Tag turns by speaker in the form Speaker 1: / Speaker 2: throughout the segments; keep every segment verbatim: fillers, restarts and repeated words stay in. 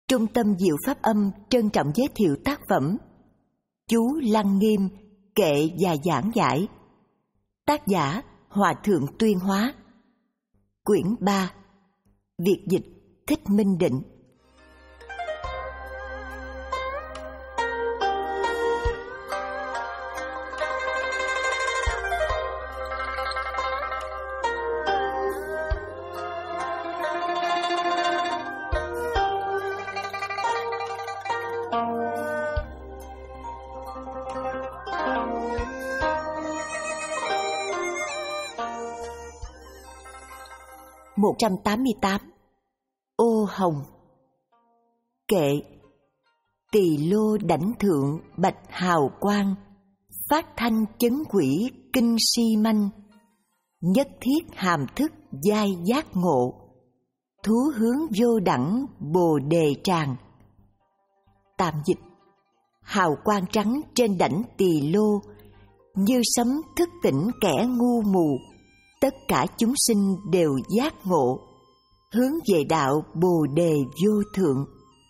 Speaker 1: Trung tâm Diệu Pháp Âm trân trọng giới thiệu tác phẩm Chú Lăng Nghiêm kệ và giảng giải. Tác giả Hòa Thượng Tuyên Hóa. Quyển ba. Việt dịch Thích Minh Định. một trăm tám mươi tám. Ô Hồng. Kệ. Tỳ lô đảnh thượng bạch hào quang, phát thanh chấn quỷ kinh si manh, nhất thiết hàm thức giai giác ngộ, thú hướng vô đẳng bồ đề tràng. Tạm dịch: hào quang trắng trên đảnh tỳ lô, như sấm thức tỉnh kẻ ngu mù, tất cả chúng sinh đều giác ngộ, hướng về đạo bồ đề vô thượng.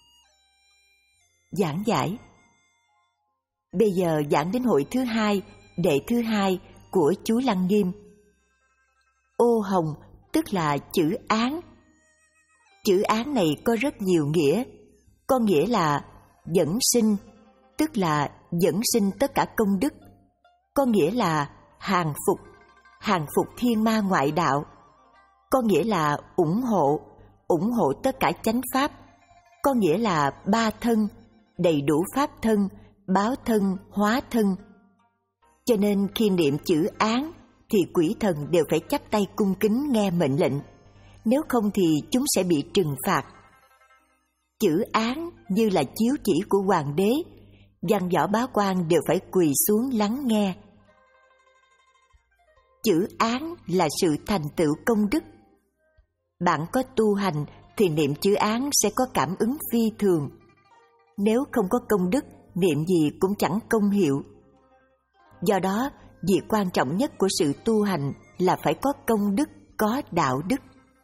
Speaker 1: Giảng giải. Bây giờ giảng đến hội thứ hai, đệ thứ hai của chú Lăng Nghiêm. Ô Hồng tức là chữ án. Chữ án này có rất nhiều nghĩa. Có nghĩa là dẫn sinh, tức là dẫn sinh tất cả công đức. Có nghĩa là hàng phục, hàng phục thiên ma ngoại đạo. Có nghĩa là ủng hộ, ủng hộ tất cả chánh pháp. Có nghĩa là ba thân, đầy đủ pháp thân, báo thân, hóa thân. Cho nên khi niệm chữ án thì quỷ thần đều phải chắp tay cung kính nghe mệnh lệnh, nếu không thì chúng sẽ bị trừng phạt. Chữ án như là chiếu chỉ của hoàng đế, văn võ bá quan đều phải quỳ xuống lắng nghe. Chữ án là sự thành tựu công đức. Bạn có tu hành thì niệm chữ án sẽ có cảm ứng phi thường. Nếu không có công đức, niệm gì cũng chẳng công hiệu. Do đó, việc quan trọng nhất của sự tu hành là phải có công đức, có đạo đức.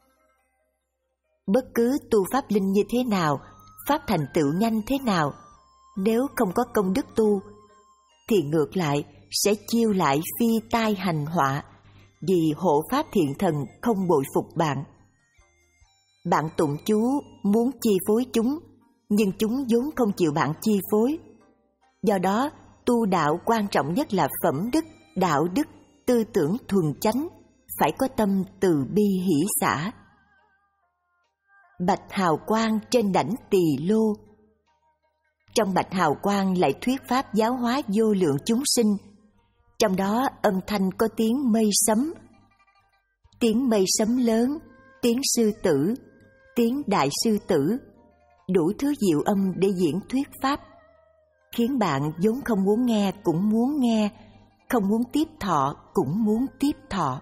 Speaker 1: Bất cứ tu pháp linh như thế nào, pháp thành tựu nhanh thế nào, nếu không có công đức tu, thì ngược lại sẽ chiêu lại phi tai hành họa, vì hộ pháp thiện thần không bội phục bạn. Bạn tụng chú muốn chi phối chúng, nhưng chúng vốn không chịu bạn chi phối. Do đó, tu đạo quan trọng nhất là phẩm đức, đạo đức, tư tưởng thuần chánh, phải có tâm từ bi hỷ xả. Bạch hào quang trên đảnh tỳ lô. Trong bạch hào quang lại thuyết pháp giáo hóa vô lượng chúng sinh. Trong đó âm thanh có tiếng mây sấm, tiếng mây sấm lớn, tiếng sư tử, tiếng đại sư tử, đủ thứ diệu âm để diễn thuyết pháp, khiến bạn vốn không muốn nghe cũng muốn nghe, không muốn tiếp thọ cũng muốn tiếp thọ.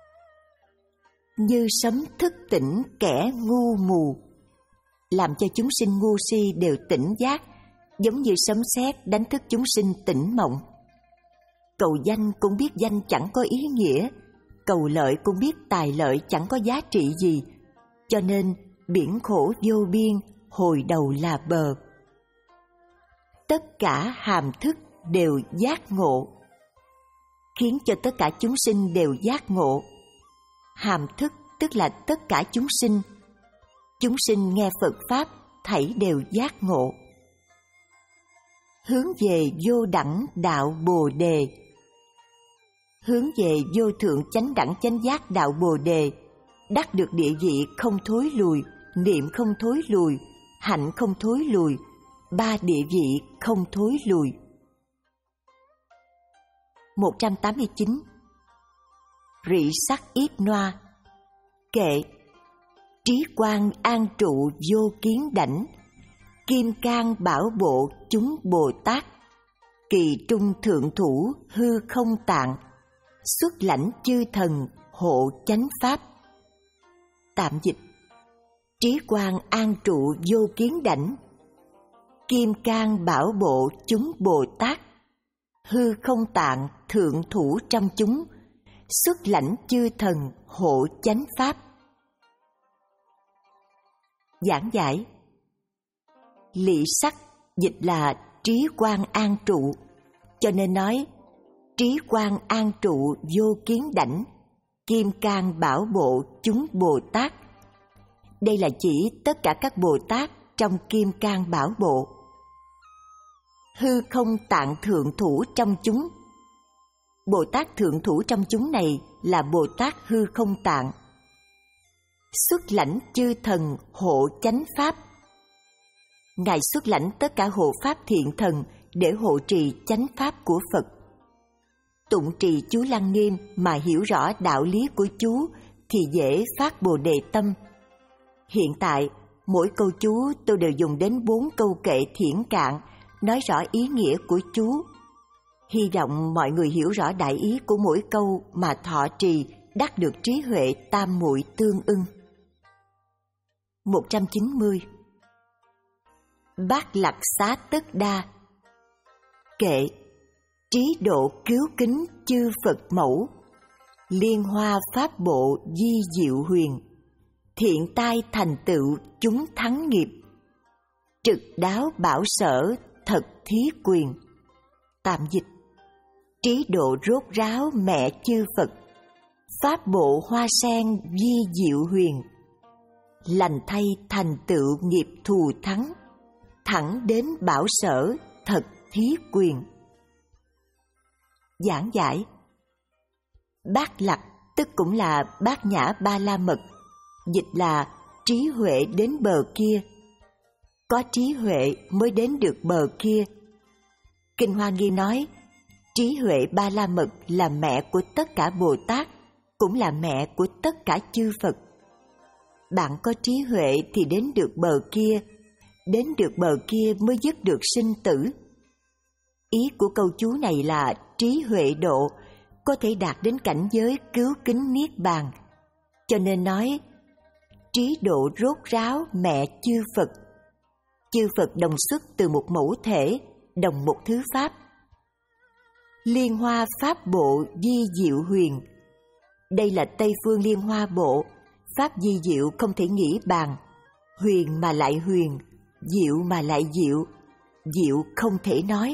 Speaker 1: Như sấm thức tỉnh kẻ ngu mù, làm cho chúng sinh ngu si đều tỉnh giác, giống như sấm sét đánh thức chúng sinh tỉnh mộng. Cầu danh cũng biết danh chẳng có ý nghĩa, cầu lợi cũng biết tài lợi chẳng có giá trị gì, cho nên biển khổ vô biên, hồi đầu là bờ. Tất cả hàm thức đều giác ngộ, khiến cho tất cả chúng sinh đều giác ngộ. Hàm thức tức là tất cả chúng sinh. Chúng sinh nghe Phật Pháp thảy đều giác ngộ. Hướng về vô đẳng đạo Bồ Đề. Hướng về vô thượng chánh đẳng chánh giác đạo Bồ Đề, đắc được địa vị không thối lùi, niệm không thối lùi, hạnh không thối lùi, ba địa vị không thối lùi. một trăm tám mươi chín. Rị sắc yết noa. Kệ. Trí quang an trụ vô kiến đảnh, kim cang bảo bộ chúng Bồ Tát, kỳ trung thượng thủ hư không tạng, xuất lãnh chư thần hộ chánh pháp. Tạm dịch: trí quang an trụ vô kiến đảnh, kim cang bảo bộ chúng Bồ Tát, hư không tạng thượng thủ trong chúng, xuất lãnh chư thần hộ chánh pháp. Giảng giải. Lị sắc dịch là trí quang an trụ, cho nên nói trí quang an trụ vô kiến đảnh, kim cang bảo bộ chúng Bồ Tát. Đây là chỉ tất cả các Bồ Tát trong kim cang bảo bộ. Hư không tạng thượng thủ trong chúng. Bồ Tát thượng thủ trong chúng này là Bồ Tát hư không tạng. Xuất lãnh chư thần hộ chánh pháp. Ngài xuất lãnh tất cả hộ pháp thiện thần để hộ trì chánh pháp của Phật. Tụng trì chú Lăng Nghiêm mà hiểu rõ đạo lý của chú thì dễ phát Bồ Đề tâm. Hiện tại, mỗi câu chú tôi đều dùng đến bốn câu kệ thiển cạn, nói rõ ý nghĩa của chú. Hy vọng mọi người hiểu rõ đại ý của mỗi câu mà thọ trì, đắc được trí huệ tam muội tương ưng. một trăm chín mươi. Bát Lạc Xá Tất Đa. Kệ: trí độ cứu kính chư Phật mẫu, liên hoa pháp bộ di diệu huyền, thiện tai thành tựu chúng thắng nghiệp, trực đáo bảo sở thật thí quyền. Tạm dịch: trí độ rốt ráo mẹ chư Phật, pháp bộ hoa sen di diệu huyền, lành thay thành tựu nghiệp thù thắng, thẳng đến bảo sở thật thí quyền. Giảng giải: Bát Lạc tức cũng là Bát Nhã Ba La Mật, dịch là trí huệ đến bờ kia. Có trí huệ mới đến được bờ kia. Kinh Hoa Nghiêm nói, trí huệ Ba La Mật là mẹ của tất cả Bồ Tát, cũng là mẹ của tất cả chư Phật. Bạn có trí huệ thì đến được bờ kia, đến được bờ kia mới dứt được sinh tử. Ý của câu chú này là trí huệ độ có thể đạt đến cảnh giới cứu kính niết bàn, cho nên nói trí độ rốt ráo mẹ chư Phật. Chư Phật đồng xuất từ một mẫu thể, đồng một thứ pháp. Liên hoa pháp bộ di diệu huyền. Đây là Tây phương liên hoa bộ, pháp di diệu không thể nghĩ bàn, huyền mà lại huyền, diệu mà lại diệu, diệu không thể nói.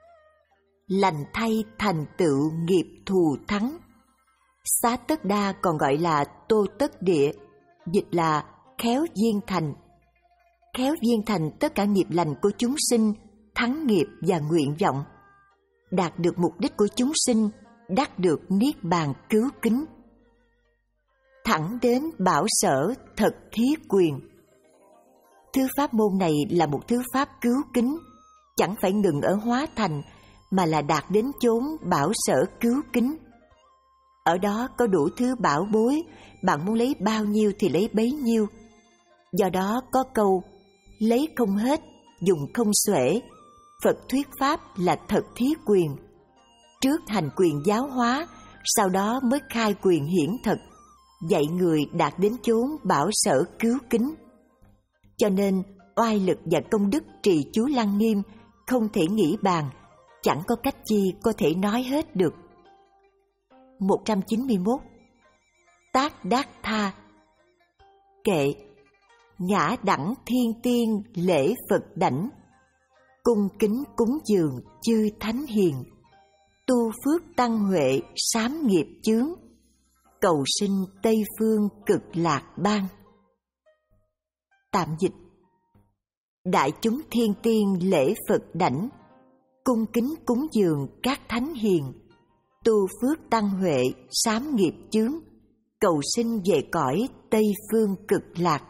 Speaker 1: Lành thay thành tựu nghiệp thù thắng. Xá Tất Đa còn gọi là Tô Tất Địa, dịch là khéo viên thành. Khéo viên thành tất cả nghiệp lành của chúng sinh, thắng nghiệp và nguyện vọng, đạt được mục đích của chúng sinh, đắc được niết bàn cứu kính. Thẳng đến bảo sở thật thí quyền. Thứ pháp môn này là một thứ pháp cứu kính, chẳng phải ngừng ở hóa thành, mà là đạt đến chốn bảo sở cứu kính. Ở đó có đủ thứ bảo bối, bạn muốn lấy bao nhiêu thì lấy bấy nhiêu. Do đó có câu, lấy không hết, dùng không xuể. Phật thuyết pháp là thật thí quyền. Trước hành quyền giáo hóa, sau đó mới khai quyền hiển thật, dạy người đạt đến chốn bảo sở cứu kính. Cho nên, oai lực và công đức trì chú Lăng Nghiêm không thể nghĩ bàn, chẳng có cách chi có thể nói hết được. một trăm chín mươi mốt. Tác Đát Tha. Kệ: ngã đẳng thiên tiên lễ Phật đảnh, cung kính cúng dường chư thánh hiền, tu phước tăng huệ sám nghiệp chướng, cầu sinh Tây phương cực lạc bang. Tạm dịch: đại chúng thiên tiên lễ Phật đảnh, cung kính cúng dường các thánh hiền, tu phước tăng huệ sám nghiệp chướng, cầu sinh về cõi Tây phương cực lạc.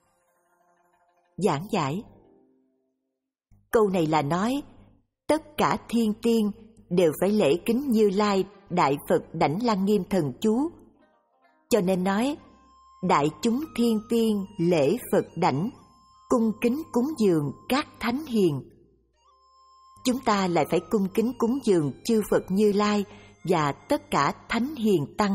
Speaker 1: Giảng giải: câu này là nói tất cả thiên tiên đều phải lễ kính Như Lai Đại Phật Đảnh Lăng Nghiêm Thần Chú, cho nên nói đại chúng thiên tiên lễ Phật đảnh, cung kính cúng dường các thánh hiền. Chúng ta lại phải cung kính cúng dường chư Phật Như Lai và tất cả thánh hiền tăng.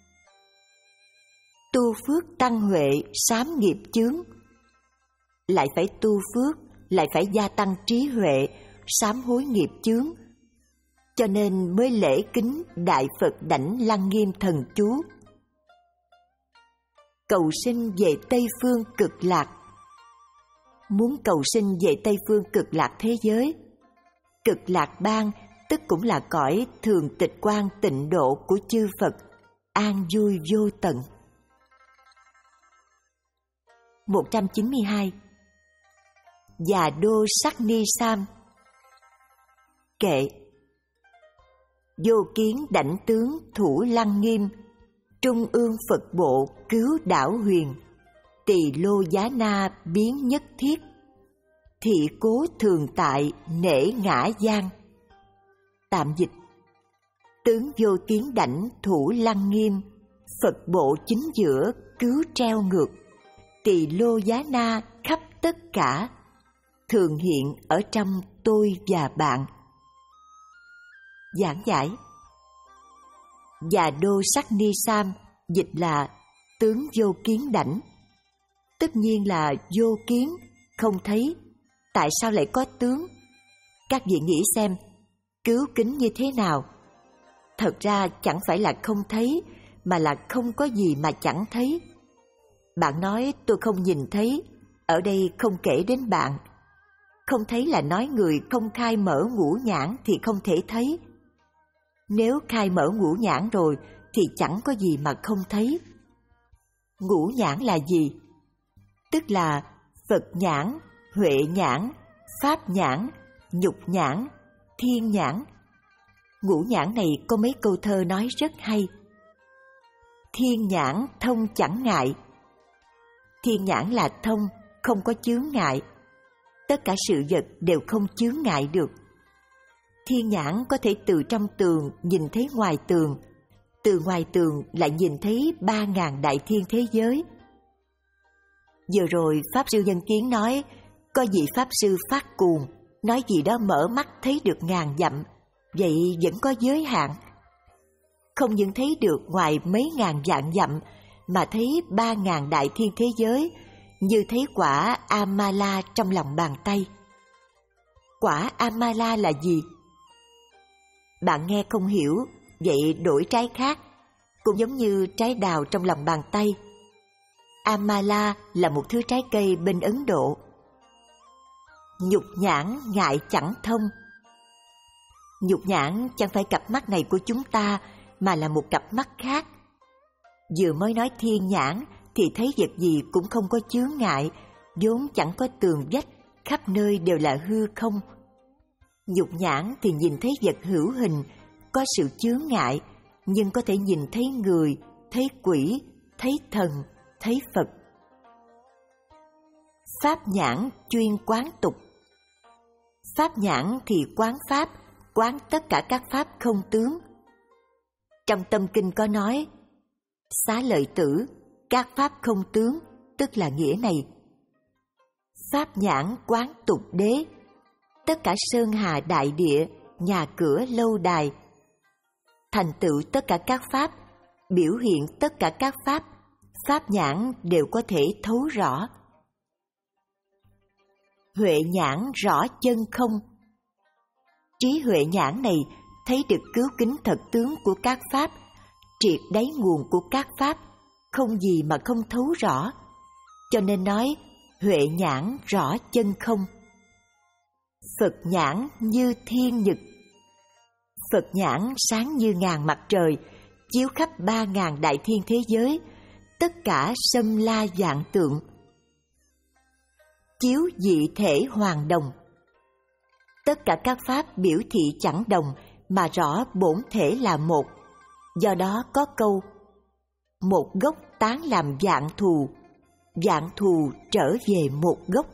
Speaker 1: Tu phước tăng huệ sám nghiệp chướng, lại phải tu phước, lại phải gia tăng trí huệ, sám hối nghiệp chướng, cho nên mới lễ kính Đại Phật Đảnh Lăng Nghiêm Thần Chú. Cầu sinh về Tây phương cực lạc. muốn cầu sinh về Tây phương cực lạc thế giới. Cực lạc bang tức cũng là cõi thường tịch quan tịnh độ của chư Phật, an vui vô tận. một trăm chín mươi hai. Già đô sắc ni sam. Kệ. Vô kiến đảnh tướng thủ lăng nghiêm, trung ương Phật bộ cứu đảo huyền, tỳ lô giá na biến nhất thiết, thị cố thường tại nể ngã gian. Tạm dịch. Tướng vô kiến đảnh thủ lăng nghiêm, Phật bộ chính giữa cứu treo ngược, tỳ lô giá na khắp tất cả, thường hiện ở trong tôi và bạn. Giảng giải. Già đô sắc ni sam dịch là tướng vô kiến đảnh. Tất nhiên là vô kiến, không thấy. Tại sao lại có tướng? Các vị nghĩ xem, cứu kính như thế nào? Thật ra chẳng phải là không thấy, mà là không có gì mà chẳng thấy. Bạn nói tôi không nhìn thấy, ở đây không kể đến bạn. Không thấy là nói người không khai mở ngũ nhãn thì không thể thấy. Nếu khai mở ngũ nhãn rồi thì chẳng có gì mà không thấy. Ngũ nhãn là gì? Tức là Phật nhãn, Huệ nhãn, Pháp nhãn, Nhục nhãn, Thiên nhãn. Ngũ nhãn này có mấy câu thơ nói rất hay. Thiên nhãn thông chẳng ngại. Thiên nhãn là thông, không có chướng ngại. Tất cả sự vật đều không chướng ngại được. Thiên nhãn có thể từ trong tường nhìn thấy ngoài tường, từ ngoài tường lại nhìn thấy ba ngàn đại thiên thế giới. Vừa rồi Pháp Sư Dân Kiến nói, có vị Pháp Sư phát cuồng, nói gì đó mở mắt thấy được ngàn dặm, vậy vẫn có giới hạn. Không những thấy được ngoài mấy ngàn vạn dặm, mà thấy ba ngàn đại thiên thế giới, như thấy quả Amala trong lòng bàn tay. Quả Amala là gì? Bạn nghe không hiểu, vậy đổi trái khác, cũng giống như trái đào trong lòng bàn tay. Amala là một thứ trái cây bên Ấn Độ. Nhục nhãn ngại chẳng thông. Nhục nhãn chẳng phải cặp mắt này của chúng ta, mà là một cặp mắt khác. Vừa mới nói thiên nhãn thì thấy vật gì cũng không có chướng ngại, vốn chẳng có tường vách, khắp nơi đều là hư không. Nhục nhãn thì nhìn thấy vật hữu hình, có sự chướng ngại, nhưng có thể nhìn thấy người, thấy quỷ, thấy thần, thấy Phật. Pháp nhãn chuyên quán tục. Pháp nhãn thì quán pháp, quán tất cả các pháp không tướng. Trong Tâm Kinh có nói, Xá Lợi Tử, các pháp không tướng, tức là nghĩa này. Pháp nhãn quán tục đế, tất cả sơn hà đại địa, nhà cửa lâu đài. Thành tựu tất cả các pháp, biểu hiện tất cả các pháp, pháp nhãn đều có thể thấu rõ. Huệ nhãn rõ chân không. Trí huệ nhãn này thấy được cứu kính thật tướng của các pháp, triệt đáy nguồn của các pháp, không gì mà không thấu rõ. Cho nên nói huệ nhãn rõ chân không. Phật nhãn như thiên nhật. Phật nhãn sáng như ngàn mặt trời, chiếu khắp ba ngàn đại thiên thế giới, tất cả sâm la vạn tượng. Chiếu dị thể hoàng đồng. Tất cả các pháp biểu thị chẳng đồng, mà rõ bổn thể là một. Do đó có câu, một gốc tán làm vạn thù, vạn thù trở về một gốc.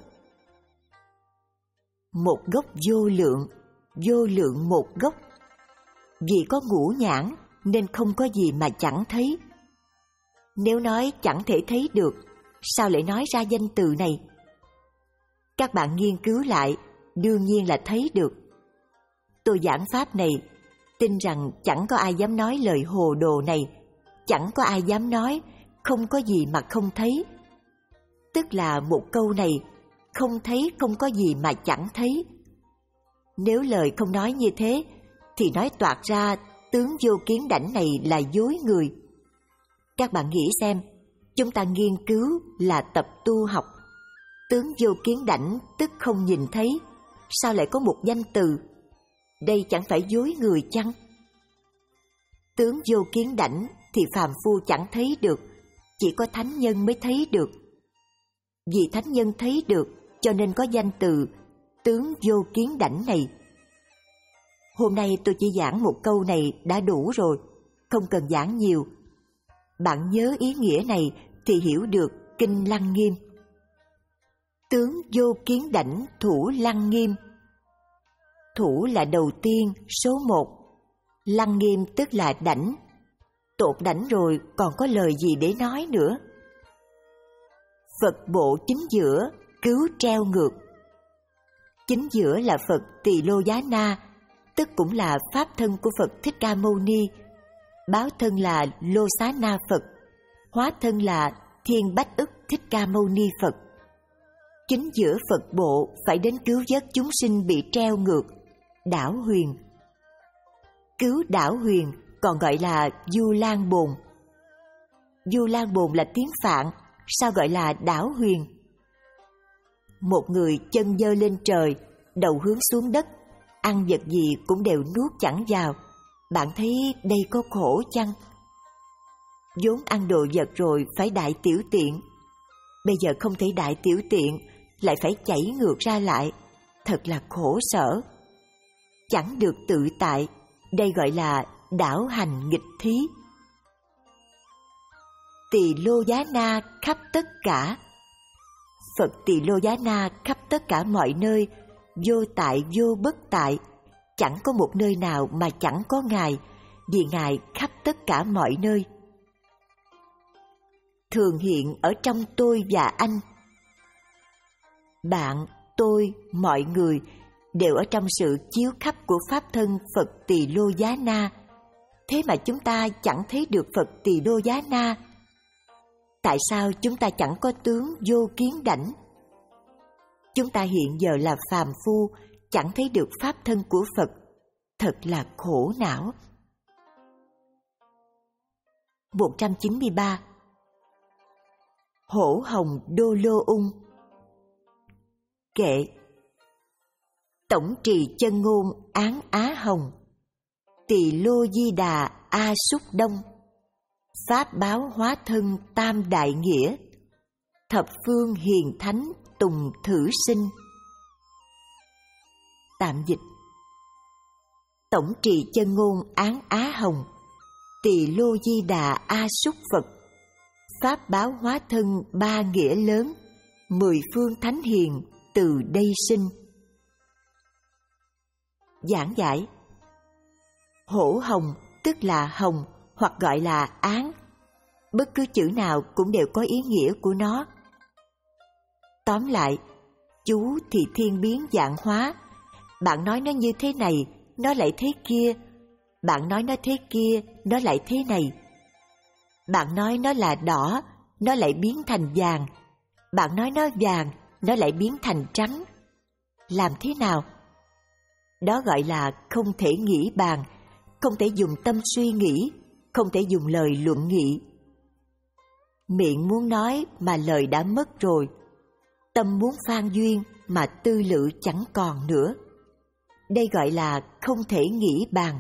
Speaker 1: Một gốc vô lượng, vô lượng một gốc. Vì có ngũ nhãn nên không có gì mà chẳng thấy. Nếu nói chẳng thể thấy được, sao lại nói ra danh từ này? Các bạn nghiên cứu lại, đương nhiên là thấy được. Tôi giảng pháp này, tin rằng chẳng có ai dám nói lời hồ đồ này, chẳng có ai dám nói không có gì mà không thấy. Tức là một câu này, không thấy không có gì mà chẳng thấy. Nếu lời không nói như thế, thì nói toạc ra tướng vô kiến đảnh này là dối người. Các bạn nghĩ xem, chúng ta nghiên cứu là tập tu học. Tướng vô kiến đảnh tức không nhìn thấy, sao lại có một danh từ? Đây chẳng phải dối người chăng? Tướng vô kiến đảnh thì phàm phu chẳng thấy được, chỉ có thánh nhân mới thấy được. Vì thánh nhân thấy được cho nên có danh từ tướng vô kiến đảnh này. Hôm nay tôi chỉ giảng một câu này đã đủ rồi, không cần giảng nhiều. Bạn nhớ ý nghĩa này thì hiểu được kinh Lăng Nghiêm. Tướng vô kiến đảnh thủ Lăng Nghiêm. Thủ là đầu tiên, số một. Lăng Nghiêm tức là đảnh. Tột đảnh rồi còn có lời gì để nói nữa? Phật bộ chính giữa, cứu treo ngược. Chính giữa là Phật Tỳ Lô Giá Na, tức cũng là pháp thân của Phật Thích Ca Mâu Ni. Báo thân là Lô Xá Na Phật, hóa thân là Thiên Bách Ức Thích Ca Mâu Ni Phật. Chính giữa Phật bộ phải đến cứu vớt chúng sinh bị treo ngược, đảo huyền. Cứu đảo huyền còn gọi là Du Lan Bồn. Du Lan Bồn là tiếng Phạn, sao gọi là đảo huyền? Một người chân giơ lên trời, đầu hướng xuống đất, ăn vật gì cũng đều nuốt chẳng vào. Bạn thấy đây có khổ chăng? vốn ăn đồ vật rồi phải đại tiểu tiện, bây giờ không thể đại tiểu tiện, lại phải chảy ngược ra lại, thật là khổ sở. Chẳng được tự tại, đây gọi là đảo hành nghịch thí. Tỳ Lô Giá Na khắp tất cả. Phật Tỳ Lô Giá Na khắp tất cả mọi nơi, vô tại vô bất tại, chẳng có một nơi nào mà chẳng có Ngài, vì Ngài khắp tất cả mọi nơi. Thường hiện ở trong tôi và anh. Bạn, tôi, mọi người đều ở trong sự chiếu khắp của Pháp thân Phật Tỳ Lô Giá Na. Thế mà chúng ta chẳng thấy được Phật Tỳ Lô Giá Na. Tại sao chúng ta chẳng có tướng vô kiến đảnh? Chúng ta hiện giờ là phàm phu, chẳng thấy được Pháp thân của Phật. Thật là khổ não. một trăm chín mươi ba. Hổ hồng đô lô ung. Kệ. Tổng trì chân ngôn án Á Hồng, Tỳ Lô Di Đà A Súc Đông, Pháp báo hóa thân tam đại nghĩa, thập phương hiền thánh tùng thử sinh. Tạm dịch. Tổng trì chân ngôn án Á Hồng, Tỳ Lô Di Đà A Súc Phật, Pháp báo hóa thân ba nghĩa lớn, mười phương thánh hiền từ đây sinh. Giảng giải. Hổ hồng tức là hồng hoặc gọi là án. Bất cứ chữ nào cũng đều có ý nghĩa của nó. Tóm lại, chú thì thiên biến vạn hóa. Bạn nói nó như thế này, nó lại thế kia. Bạn nói nó thế kia, nó lại thế này. Bạn nói nó là đỏ, nó lại biến thành vàng. Bạn nói nó vàng, nó lại biến thành trắng. Làm thế nào? Đó gọi là không thể nghĩ bàn, không thể dùng tâm suy nghĩ, không thể dùng lời luận nghị. Miệng muốn nói mà lời đã mất rồi, tâm muốn phan duyên mà tư lự chẳng còn nữa. Đây gọi là không thể nghĩ bàn.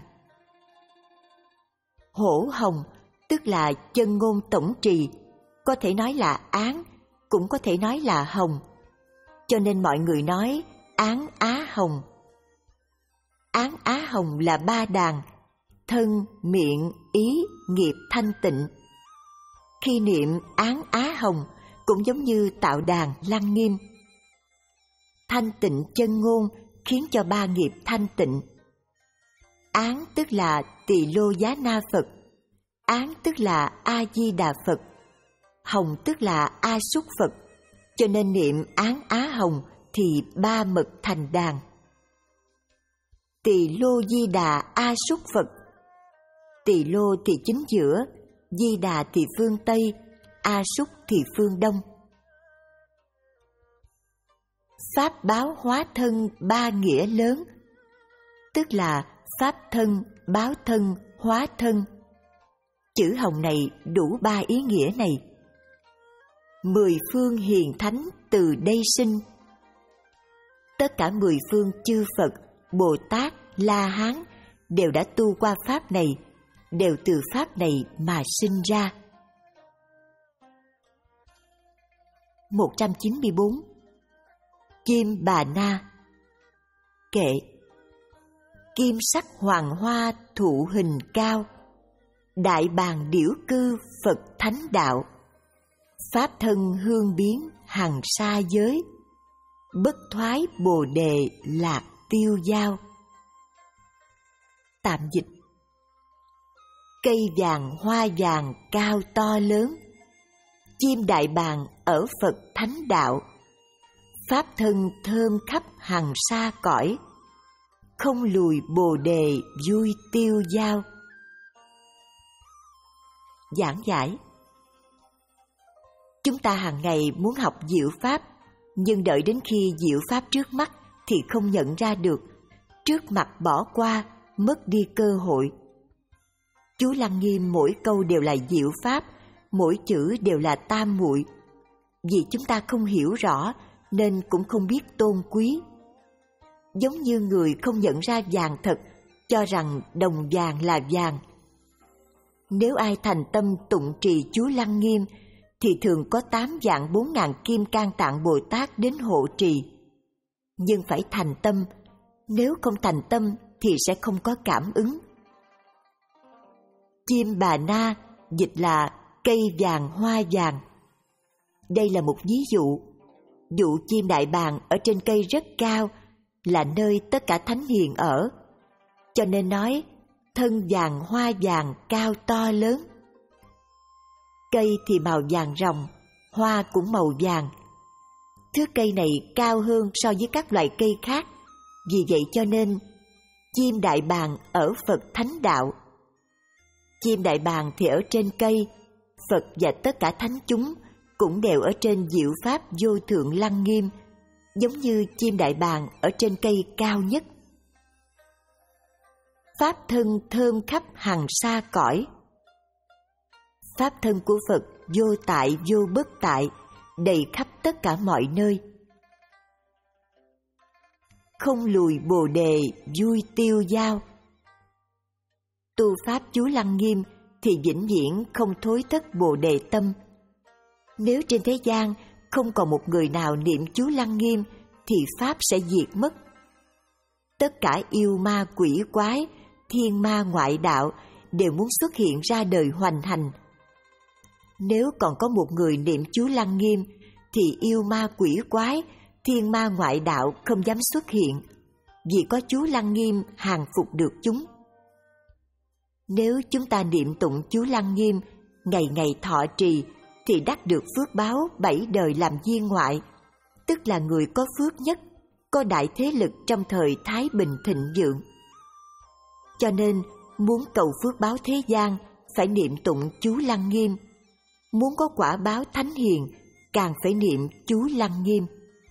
Speaker 1: Hổ hồng tức là chân ngôn tổng trì, có thể nói là án, cũng có thể nói là hồng. Cho nên mọi người nói án Á Hồng. Án Á Hồng là ba đàn: thân, miệng, ý, nghiệp thanh tịnh. Khi niệm án Á Hồng cũng giống như tạo đàn Lăng Nghiêm. Thanh tịnh chân ngôn khiến cho ba nghiệp thanh tịnh. Án tức là Tỳ Lô Giá Na Phật, án tức là A Di Đà Phật, hồng tức là A Súc Phật. Cho nên niệm án Á Hồng thì ba mật thành đàn. Tỳ Lô Di Đà A Súc Phật. Tỳ Lô thì chính giữa, Di Đà thì phương Tây, A Súc thì phương Đông. Pháp báo hóa thân ba nghĩa lớn, tức là pháp thân, báo thân, hóa thân. Chữ hồng này đủ ba ý nghĩa này. Mười phương hiền thánh từ đây sinh. Tất cả mười phương chư Phật, Bồ Tát, La Hán đều đã tu qua pháp này, đều từ pháp này mà sinh ra. một trăm chín mươi bốn. Kim Bà Na. Kệ: kim sắc hoàng hoa thụ hình cao, đại bàng điểu cư Phật thánh đạo, pháp thân hương biến hằng sa giới, bất thoái bồ đề lạc tiêu giao. Tạm dịch: cây vàng hoa vàng cao to lớn, chim đại bàng ở Phật thánh đạo, pháp thân thơm khắp hằng sa cõi, không lùi bồ đề vui tiêu giao. Giảng giải: chúng ta hàng ngày muốn học diệu pháp, nhưng đợi đến khi diệu pháp trước mắt thì không nhận ra được, trước mặt bỏ qua, mất đi cơ hội. Chú Lăng Nghiêm mỗi câu đều là diệu pháp, mỗi chữ đều là tam muội. Vì chúng ta không hiểu rõ nên cũng không biết tôn quý. Giống như người không nhận ra vàng thật, cho rằng đồng vàng là vàng. Nếu ai thành tâm tụng trì chú Lăng Nghiêm thì thường có tám vạn bốn ngàn kim cang tạng Bồ Tát đến hộ trì. Nhưng phải thành tâm, nếu không thành tâm thì sẽ không có cảm ứng. Chim Bà Na dịch là cây vàng hoa vàng. Đây là một ví dụ. Dụ chim đại bàng ở trên cây rất cao, là nơi tất cả thánh hiền ở, cho nên nói thân vàng hoa vàng cao to lớn. Cây thì màu vàng ròng, hoa cũng màu vàng. Thứ cây này cao hơn so với các loại cây khác, vì vậy cho nên chim đại bàng ở Phật thánh đạo. Chim đại bàng thì ở trên cây, Phật và tất cả thánh chúng cũng đều ở trên diệu pháp vô thượng Lăng Nghiêm, giống như chim đại bàng ở trên cây cao nhất. Pháp thân thơm khắp hằng sa cõi. Pháp thân của Phật vô tại vô bất tại, đầy khắp tất cả mọi nơi. Không lùi bồ đề vui tiêu giao. Tu pháp chú Lăng Nghiêm thì vĩnh viễn không thối thất bồ đề tâm. Nếu trên thế gian không còn một người nào niệm chú Lăng Nghiêm thì pháp sẽ diệt mất. Tất cả yêu ma quỷ quái, thiên ma ngoại đạo đều muốn xuất hiện ra đời hoành hành. Nếu còn có một người niệm chú Lăng Nghiêm thì yêu ma quỷ quái, thiên ma ngoại đạo không dám xuất hiện, vì có chú Lăng Nghiêm hàng phục được chúng. Nếu chúng ta niệm tụng chú Lăng Nghiêm, ngày ngày thọ trì, thì đắc được phước báo bảy đời làm viên ngoại, tức là người có phước nhất, có đại thế lực trong thời Thái Bình thịnh vượng. Cho nên, muốn cầu phước báo thế gian, phải niệm tụng chú Lăng Nghiêm. Muốn có quả báo thánh hiền, càng phải niệm chú Lăng Nghiêm.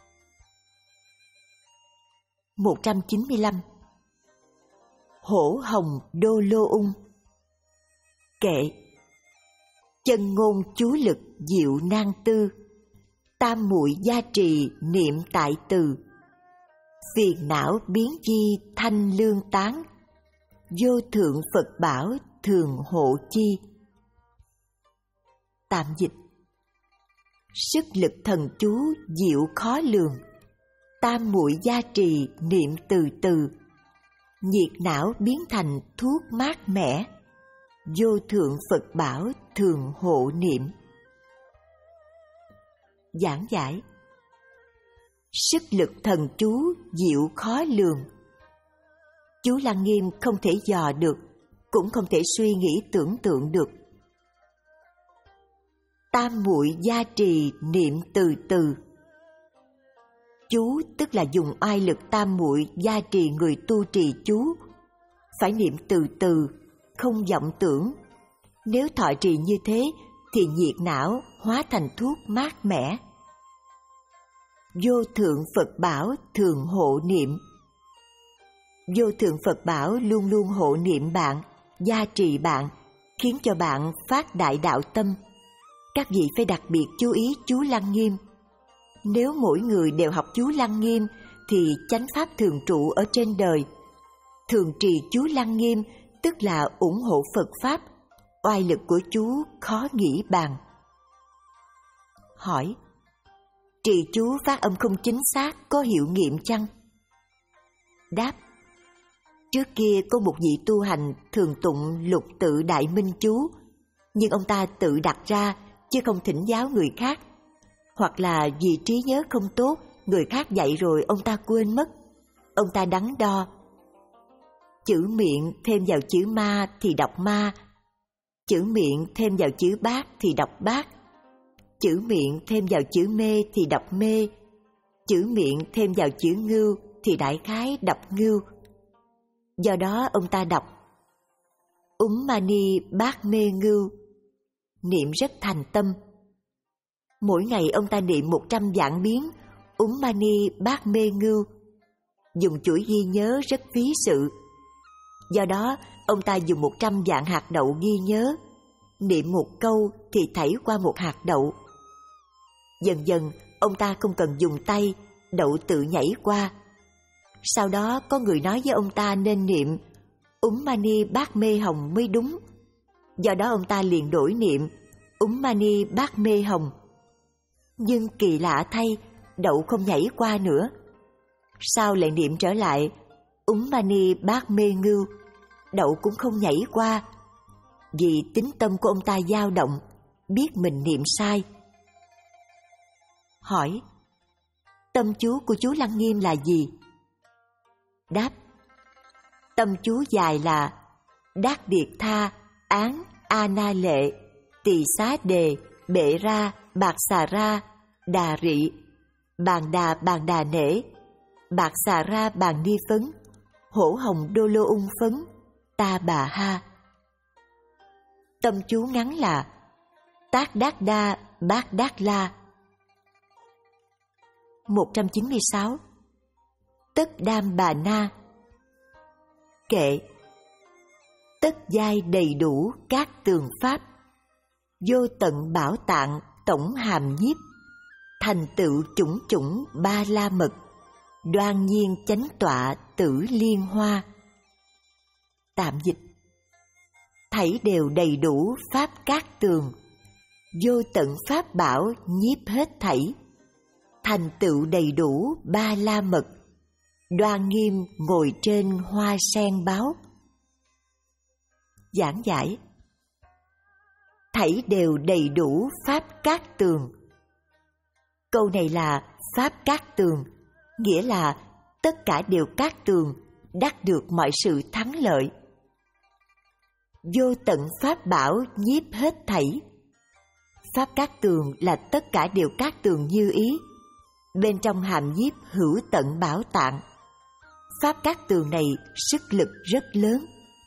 Speaker 1: một trăm chín mươi lăm. Hổ hồng đô lô ung. Kệ: chân ngôn chú lực diệu nan tư, tam muội gia trì niệm tại từ, phiền não biến chi thanh lương tán, vô thượng Phật bảo thường hộ chi. Tạm dịch: sức lực thần chú diệu khó lường, tam muội gia trì niệm từ từ, nhiệt não biến thành thuốc mát mẻ, vô thượng Phật bảo thường hộ niệm. Giảng giải: sức lực thần chú diệu khó lường. Chú Lăng Nghiêm không thể dò được, cũng không thể suy nghĩ tưởng tượng được. Tam muội gia trì niệm từ từ. Chú tức là dùng oai lực tam muội gia trì người tu trì chú, phải niệm từ từ, không vọng tưởng. Nếu thọ trì như thế thì nhiệt não hóa thành thuốc mát mẻ. Vô thượng Phật bảo thường hộ niệm. Vô thượng Phật bảo luôn luôn hộ niệm bạn, gia trì bạn, khiến cho bạn phát đại đạo tâm. Các vị phải đặc biệt chú ý chú Lăng Nghiêm. Nếu mỗi người đều học chú Lăng Nghiêm thì chánh pháp thường trụ ở trên đời. Thường trì chú Lăng Nghiêm tức là ủng hộ Phật Pháp, oai lực của chú khó nghĩ bàn. Hỏi: trì chú phát âm không chính xác có hiệu nghiệm chăng? Đáp: trước kia có một vị tu hành thường tụng lục tự đại minh chú, nhưng ông ta tự đặt ra chứ không thỉnh giáo người khác, hoặc là vì trí nhớ không tốt, người khác dạy rồi ông ta quên mất. Ông ta đắn đo, chữ miệng thêm vào chữ ma thì đọc ma, chữ miệng thêm vào chữ bát thì đọc bát, chữ miệng thêm vào chữ mê thì đọc mê, chữ miệng thêm vào chữ ngưu thì đại khái đọc ngưu. Do đó ông ta đọc Úm Mani Bát Mê Ngưu, niệm rất thành tâm. Mỗi ngày ông ta niệm một trăm vạn biến Úm Mani Bát Mê Ngưu, dùng chuỗi ghi nhớ rất ví sự. Do đó ông ta dùng một trăm vạn hạt đậu ghi nhớ, niệm một câu thì thảy qua một hạt đậu. Dần dần ông ta không cần dùng tay, đậu tự nhảy qua. Sau đó có người nói với ông ta nên niệm Úm Mani Bát Mê Hồng mới đúng. Do đó ông ta liền đổi niệm Úm Mani Bát Mê Hồng. Nhưng kỳ lạ thay, đậu không nhảy qua nữa. Sau lại niệm trở lại Úm Mani Bát Mê Ngưu, đậu cũng không nhảy qua. Vì tính tâm của ông ta dao động, biết mình niệm sai. Hỏi: tâm chú của chú Lăng Nghiêm là gì? Đáp: tâm chú dài là Đát Điệt Tha, Án, A Na Lệ, Tỳ Xá Đề, Bệ Ra, Bạc Xà Ra, Đà Rị, Bàn Đà Bàn Đà Nể, Bạc Xà Ra Bàn Ni Phấn, Hổ Hồng Đô Lô Ung Phấn, Ta Bà Ha. Tâm chú ngắn là Tác Đát Đa, Bát Đát La. một trăm chín mươi sáu. Tất Đam Bà Na. Kệ: tất giai đầy đủ các tường pháp, vô tận bảo tạng tổng hàm nhiếp, thành tựu chủng chủng ba la mật, đoan nhiên chánh tọa tử liên hoa. Tạm dịch: thảy đều đầy đủ pháp các tường, vô tận pháp bảo nhiếp hết thảy, thành tựu đầy đủ ba la mật, đoan nghiêm ngồi trên hoa sen báo. Giảng giải: thảy đều đầy đủ pháp các tường. Câu này là pháp các tường, nghĩa là tất cả đều các tường, đắc được mọi sự thắng lợi. Vô tận pháp bảo nhiếp hết thảy. Pháp các tường là tất cả đều các tường như ý, bên trong hàm nhiếp hữu tận bảo tạng. Pháp các tường này sức lực rất lớn.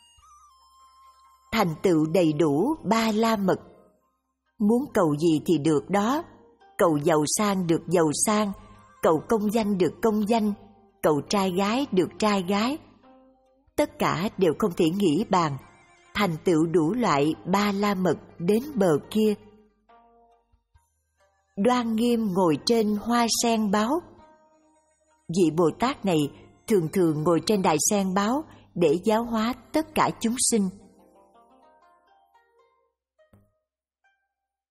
Speaker 1: Thành tựu đầy đủ ba la mật. Muốn cầu gì thì được đó. Cầu giàu sang được giàu sang, cầu công danh được công danh, cầu trai gái được trai gái. Tất cả đều không thể nghĩ bàn, thành tựu đủ loại ba la mật đến bờ kia. Đoan nghiêm ngồi trên hoa sen báo. Vị Bồ Tát này thường thường ngồi trên đài sen báo để giáo hóa tất cả chúng sinh.